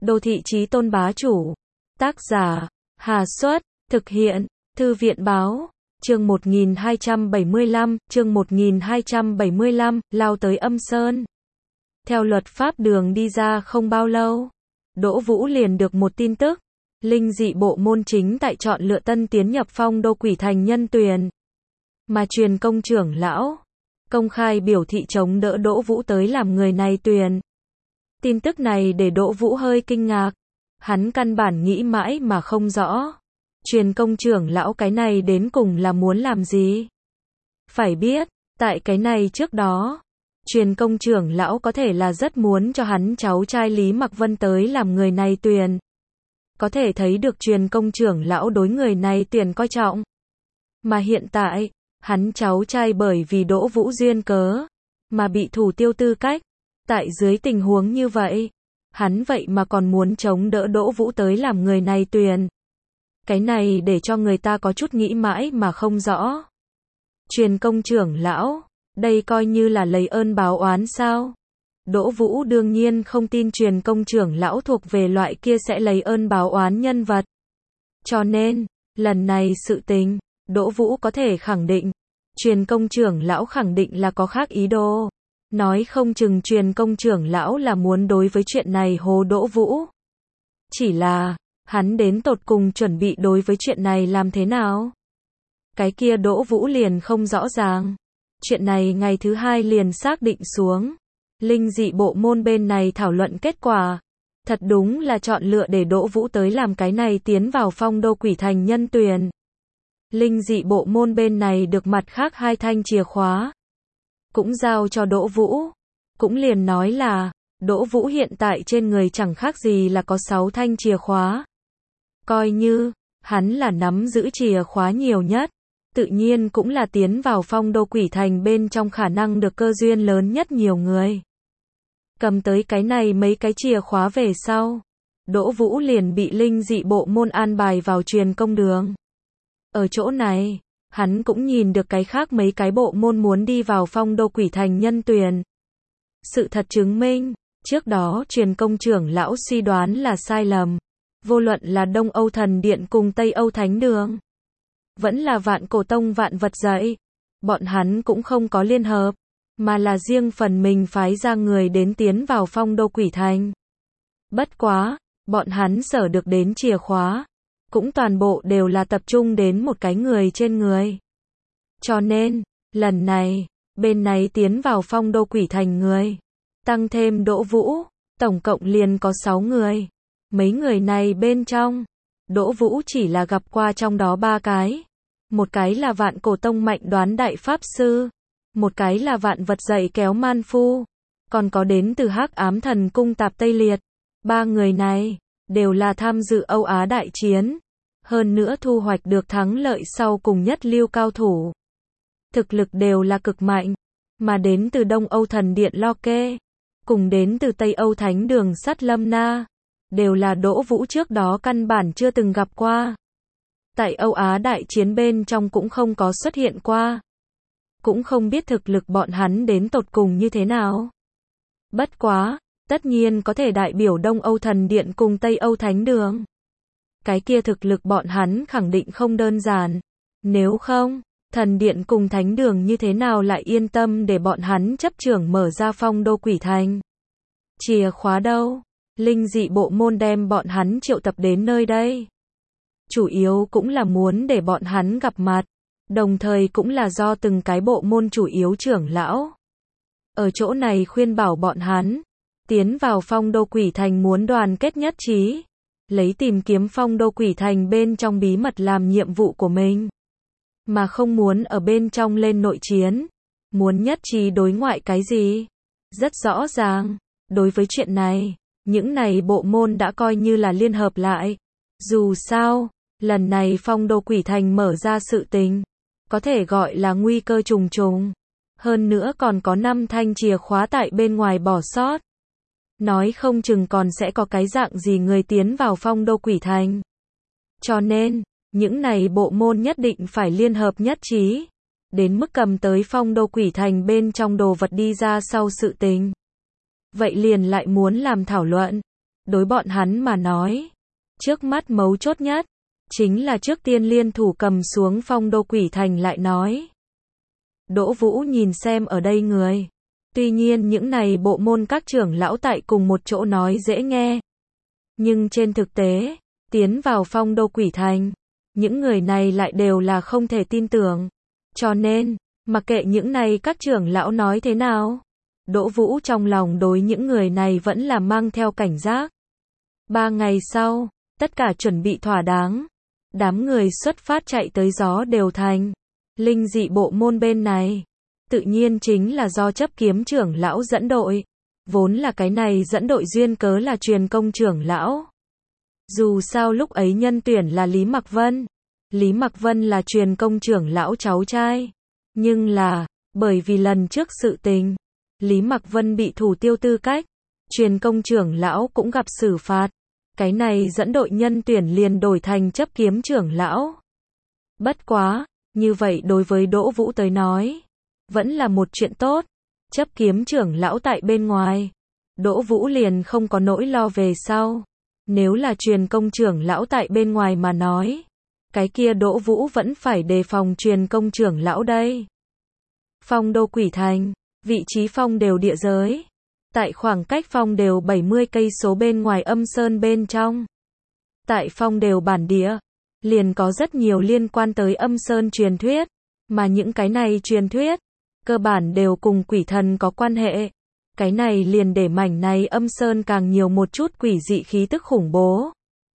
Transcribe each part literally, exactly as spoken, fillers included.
Đô thị chí tôn bá chủ. Tác giả, Hà Xuất, thực hiện, Thư viện báo. Chương một nghìn hai trăm bảy mươi lăm, chương một nghìn hai trăm bảy mươi lăm, lao tới Âm Sơn. Theo luật pháp đường đi ra không bao lâu, Đỗ Vũ liền được một tin tức. Linh dị bộ môn chính tại chọn lựa tân tiến nhập phong đô quỷ thành nhân tuyển. Mà truyền công trưởng lão, công khai biểu thị chống đỡ Đỗ Vũ tới làm người này tuyển. Tin tức này để Đỗ Vũ hơi kinh ngạc. Hắn căn bản nghĩ mãi mà không rõ. Truyền công trưởng lão cái này đến cùng là muốn làm gì? Phải biết, tại cái này trước đó, truyền công trưởng lão có thể là rất muốn cho hắn cháu trai Lý Mặc Vân tới làm người này tuyển. Có thể thấy được truyền công trưởng lão đối người này tuyển coi trọng. Mà hiện tại, hắn cháu trai bởi vì Đỗ Vũ duyên cớ, mà bị thủ tiêu tư cách. Tại dưới tình huống như vậy, hắn vậy mà còn muốn chống đỡ Đỗ Vũ tới làm người này tuyển. Cái này để cho người ta có chút nghĩ mãi mà không rõ. Truyền công trưởng lão, đây coi như là lấy ơn báo oán sao? Đỗ Vũ đương nhiên không tin truyền công trưởng lão thuộc về loại kia sẽ lấy ơn báo oán nhân vật. Cho nên, lần này sự tình, Đỗ Vũ có thể khẳng định, truyền công trưởng lão khẳng định là có khác ý đồ. Nói không chừng truyền công trưởng lão là muốn đối với chuyện này hố Đỗ Vũ. Chỉ là, hắn đến tột cùng chuẩn bị đối với chuyện này làm thế nào? Cái kia Đỗ Vũ liền không rõ ràng. Chuyện này ngày thứ hai liền xác định xuống. Linh dị bộ môn bên này thảo luận kết quả. Thật đúng là chọn lựa để Đỗ Vũ tới làm cái này tiến vào phong đô quỷ thành nhân tuyển. Linh dị bộ môn bên này được mặt khác hai thanh chìa khóa. Cũng giao cho Đỗ Vũ. Cũng liền nói là, Đỗ Vũ hiện tại trên người chẳng khác gì là có sáu thanh chìa khóa. Coi như, hắn là nắm giữ chìa khóa nhiều nhất, tự nhiên cũng là tiến vào phong đô quỷ thành bên trong khả năng được cơ duyên lớn nhất nhiều người. Cầm tới cái này mấy cái chìa khóa về sau, Đỗ Vũ liền bị linh dị bộ môn an bài vào truyền công đường. Ở chỗ này, hắn cũng nhìn được cái khác mấy cái bộ môn muốn đi vào phong đô quỷ thành nhân tuyển. Sự thật chứng minh, trước đó truyền công trưởng lão suy đoán là sai lầm. Vô luận là Đông Âu Thần Điện cùng Tây Âu Thánh Đường, vẫn là Vạn Cổ Tông Vạn Vật Dạy, bọn hắn cũng không có liên hợp, mà là riêng phần mình phái ra người đến tiến vào phong đô quỷ thành. Bất quá, bọn hắn sở được đến chìa khóa, cũng toàn bộ đều là tập trung đến một cái người trên người. Cho nên, lần này, bên này tiến vào phong đô quỷ thành người, tăng thêm Đỗ Vũ, tổng cộng liền có sáu người. Mấy người này bên trong, Đỗ Vũ chỉ là gặp qua trong đó ba cái. Một cái là Vạn Cổ Tông Mạnh Đoán Đại Pháp Sư, một cái là Vạn Vật Dạy Kéo Man Phu, còn có đến từ Hắc Ám Thần Cung Tạp Tây Liệt. Ba người này, đều là tham dự Âu Á Đại Chiến, hơn nữa thu hoạch được thắng lợi sau cùng nhất lưu cao thủ. Thực lực đều là cực mạnh, mà đến từ Đông Âu Thần Điện Lo Kê, cùng đến từ Tây Âu Thánh Đường Sắt Lâm Na, đều là Đỗ Vũ trước đó căn bản chưa từng gặp qua. Tại Âu Á Đại Chiến bên trong cũng không có xuất hiện qua. Cũng không biết thực lực bọn hắn đến tột cùng như thế nào. Bất quá, tất nhiên có thể đại biểu Đông Âu Thần Điện cùng Tây Âu Thánh Đường. Cái kia thực lực bọn hắn khẳng định không đơn giản. Nếu không, Thần Điện cùng Thánh Đường như thế nào lại yên tâm để bọn hắn chấp trưởng mở ra phong đô quỷ thành. Chìa khóa đâu? Linh dị bộ môn đem bọn hắn triệu tập đến nơi đây. Chủ yếu cũng là muốn để bọn hắn gặp mặt, đồng thời cũng là do từng cái bộ môn chủ yếu trưởng lão. Ở chỗ này khuyên bảo bọn hắn, tiến vào phong đô quỷ thành muốn đoàn kết nhất trí, lấy tìm kiếm phong đô quỷ thành bên trong bí mật làm nhiệm vụ của mình. Mà không muốn ở bên trong lên nội chiến, muốn nhất trí đối ngoại cái gì. Rất rõ ràng, đối với chuyện này, những này bộ môn đã coi như là liên hợp lại. Dù sao, lần này phong đô quỷ thành mở ra sự tình, có thể gọi là nguy cơ trùng trùng. Hơn nữa còn có năm thanh chìa khóa tại bên ngoài bỏ sót. Nói không chừng còn sẽ có cái dạng gì người tiến vào phong đô quỷ thành. Cho nên, những này bộ môn nhất định phải liên hợp nhất trí. Đến mức cầm tới phong đô quỷ thành bên trong đồ vật đi ra sau sự tình. Vậy liền lại muốn làm thảo luận. Đối bọn hắn mà nói, trước mắt mấu chốt nhất, chính là trước tiên liên thủ cầm xuống Phong Đô Quỷ Thành lại nói. Đỗ Vũ nhìn xem ở đây người. Tuy nhiên những này bộ môn các trưởng lão tại cùng một chỗ nói dễ nghe. Nhưng trên thực tế, tiến vào Phong Đô Quỷ Thành, những người này lại đều là không thể tin tưởng. Cho nên, mặc kệ những này các trưởng lão nói thế nào, Đỗ Vũ trong lòng đối những người này vẫn là mang theo cảnh giác. Ba ngày sau, tất cả chuẩn bị thỏa đáng. Đám người xuất phát chạy tới Gió Đều Thành. Linh dị bộ môn bên này, tự nhiên chính là do chấp kiếm trưởng lão dẫn đội. Vốn là cái này dẫn đội duyên cớ là truyền công trưởng lão. Dù sao lúc ấy nhân tuyển là Lý Mặc Vân. Lý Mặc Vân là truyền công trưởng lão cháu trai. Nhưng là, bởi vì lần trước sự tình, Lý Mặc Vân bị thủ tiêu tư cách. Truyền công trưởng lão cũng gặp xử phạt. Cái này dẫn đội nhân tuyển liền đổi thành chấp kiếm trưởng lão. Bất quá, như vậy đối với Đỗ Vũ tới nói, vẫn là một chuyện tốt. Chấp kiếm trưởng lão tại bên ngoài, Đỗ Vũ liền không có nỗi lo về sau. Nếu là truyền công trưởng lão tại bên ngoài mà nói, cái kia Đỗ Vũ vẫn phải đề phòng truyền công trưởng lão đây. Phong Đô Quỷ Thành, vị trí phong đều địa giới. Tại khoảng cách phong đều bảy mươi cây số bên ngoài Âm Sơn bên trong. Tại phong đều bản địa, liền có rất nhiều liên quan tới Âm Sơn truyền thuyết, mà những cái này truyền thuyết, cơ bản đều cùng quỷ thần có quan hệ. Cái này liền để mảnh này Âm Sơn càng nhiều một chút quỷ dị khí tức khủng bố.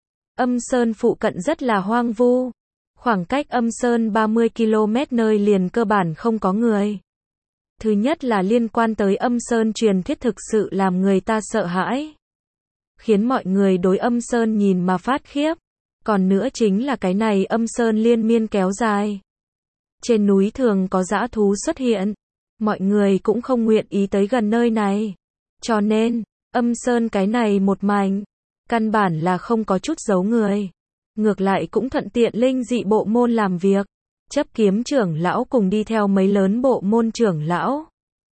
Âm Sơn phụ cận rất là hoang vu, khoảng cách Âm Sơn ba mươi ki lô mét nơi liền cơ bản không có người. Thứ nhất là liên quan tới Âm Sơn truyền thuyết thực sự làm người ta sợ hãi, khiến mọi người đối Âm Sơn nhìn mà phát khiếp. Còn nữa chính là cái này Âm Sơn liên miên kéo dài. Trên núi thường có dã thú xuất hiện, mọi người cũng không nguyện ý tới gần nơi này. Cho nên, Âm Sơn cái này một mảnh, căn bản là không có chút giấu người. Ngược lại cũng thuận tiện linh dị bộ môn làm việc. Chấp kiếm trưởng lão cùng đi theo mấy lớn bộ môn trưởng lão.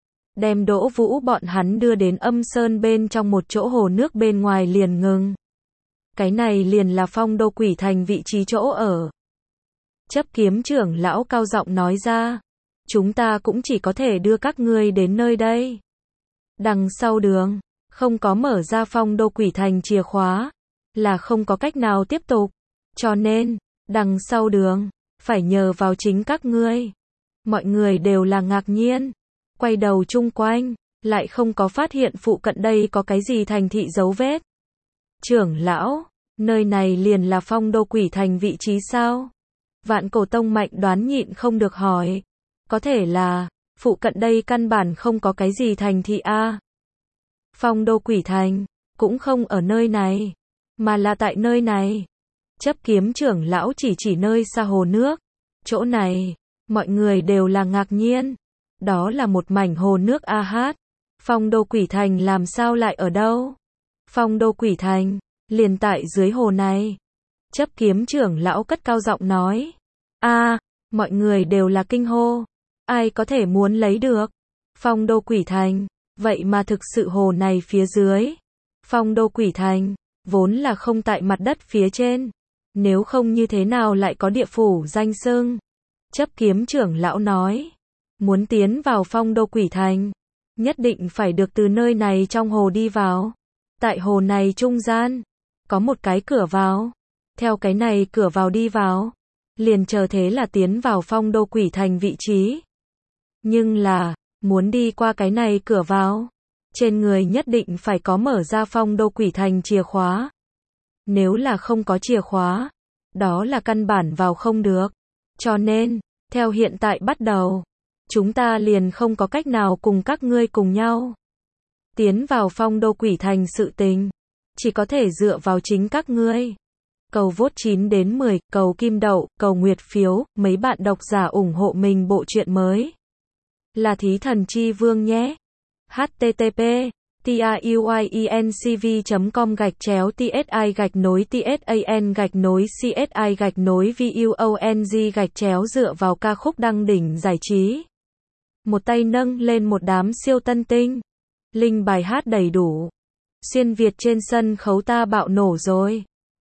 Đem Đỗ Vũ bọn hắn đưa đến Âm Sơn bên trong một chỗ hồ nước bên ngoài liền ngừng. Cái này liền là Phong Đô Quỷ Thành vị trí chỗ ở. Chấp kiếm trưởng lão cao giọng nói ra. Chúng ta cũng chỉ có thể đưa các ngươi đến nơi đây. Đằng sau đường, không có mở ra Phong Đô Quỷ Thành chìa khóa, là không có cách nào tiếp tục. Cho nên, đằng sau đường, phải nhờ vào chính các ngươi. Mọi người đều là ngạc nhiên. Quay đầu chung quanh, lại không có phát hiện phụ cận đây có cái gì thành thị dấu vết. Trưởng lão, nơi này liền là Phong Đô Quỷ Thành vị trí sao? Vạn Cổ Tông Mạnh đoán nhịn không được hỏi. Có thể là, phụ cận đây căn bản không có cái gì thành thị a. Phong Đô Quỷ Thành, cũng không ở nơi này, mà là tại nơi này. Chấp kiếm trưởng lão chỉ chỉ nơi xa hồ nước. Chỗ này, mọi người đều là ngạc nhiên. Đó là một mảnh hồ nước a hát. Phong Đô Quỷ Thành làm sao lại ở đâu? Phong Đô Quỷ Thành, liền tại dưới hồ này. Chấp kiếm trưởng lão cất cao giọng nói. A, mọi người đều là kinh hô. Ai có thể muốn lấy được? Phong Đô Quỷ Thành, vậy mà thực sự hồ này phía dưới. Phong Đô Quỷ Thành, vốn là không tại mặt đất phía trên. Nếu không như thế nào lại có địa phủ danh xưng? Chấp kiếm trưởng lão nói. Muốn tiến vào Phong Đô Quỷ Thành, nhất định phải được từ nơi này trong hồ đi vào. Tại hồ này trung gian, có một cái cửa vào. Theo cái này cửa vào đi vào, liền chờ thế là tiến vào Phong Đô Quỷ Thành vị trí. Nhưng là, muốn đi qua cái này cửa vào, trên người nhất định phải có mở ra Phong Đô Quỷ Thành chìa khóa. Nếu là không có chìa khóa, đó là căn bản vào không được. Cho nên, theo hiện tại bắt đầu, chúng ta liền không có cách nào cùng các ngươi cùng nhau tiến vào Phong Đô Quỷ Thành sự tình, chỉ có thể dựa vào chính các ngươi. Cầu vote chín đến mười, cầu kim đậu, cầu nguyệt phiếu, mấy bạn độc giả ủng hộ mình bộ truyện mới. Là Thí Thần Chi Vương nhé. http tuyencv chấm com gạch chéo tsi gạch nối tsan gạch nối csi gạch nối vuong gạch chéo dựa vào ca khúc đăng đỉnh giải trí. Một tay nâng lên một đám siêu tân tinh. Linh bài hát đầy đủ. Xuyên Việt trên sân khấu ta bạo nổ rồi.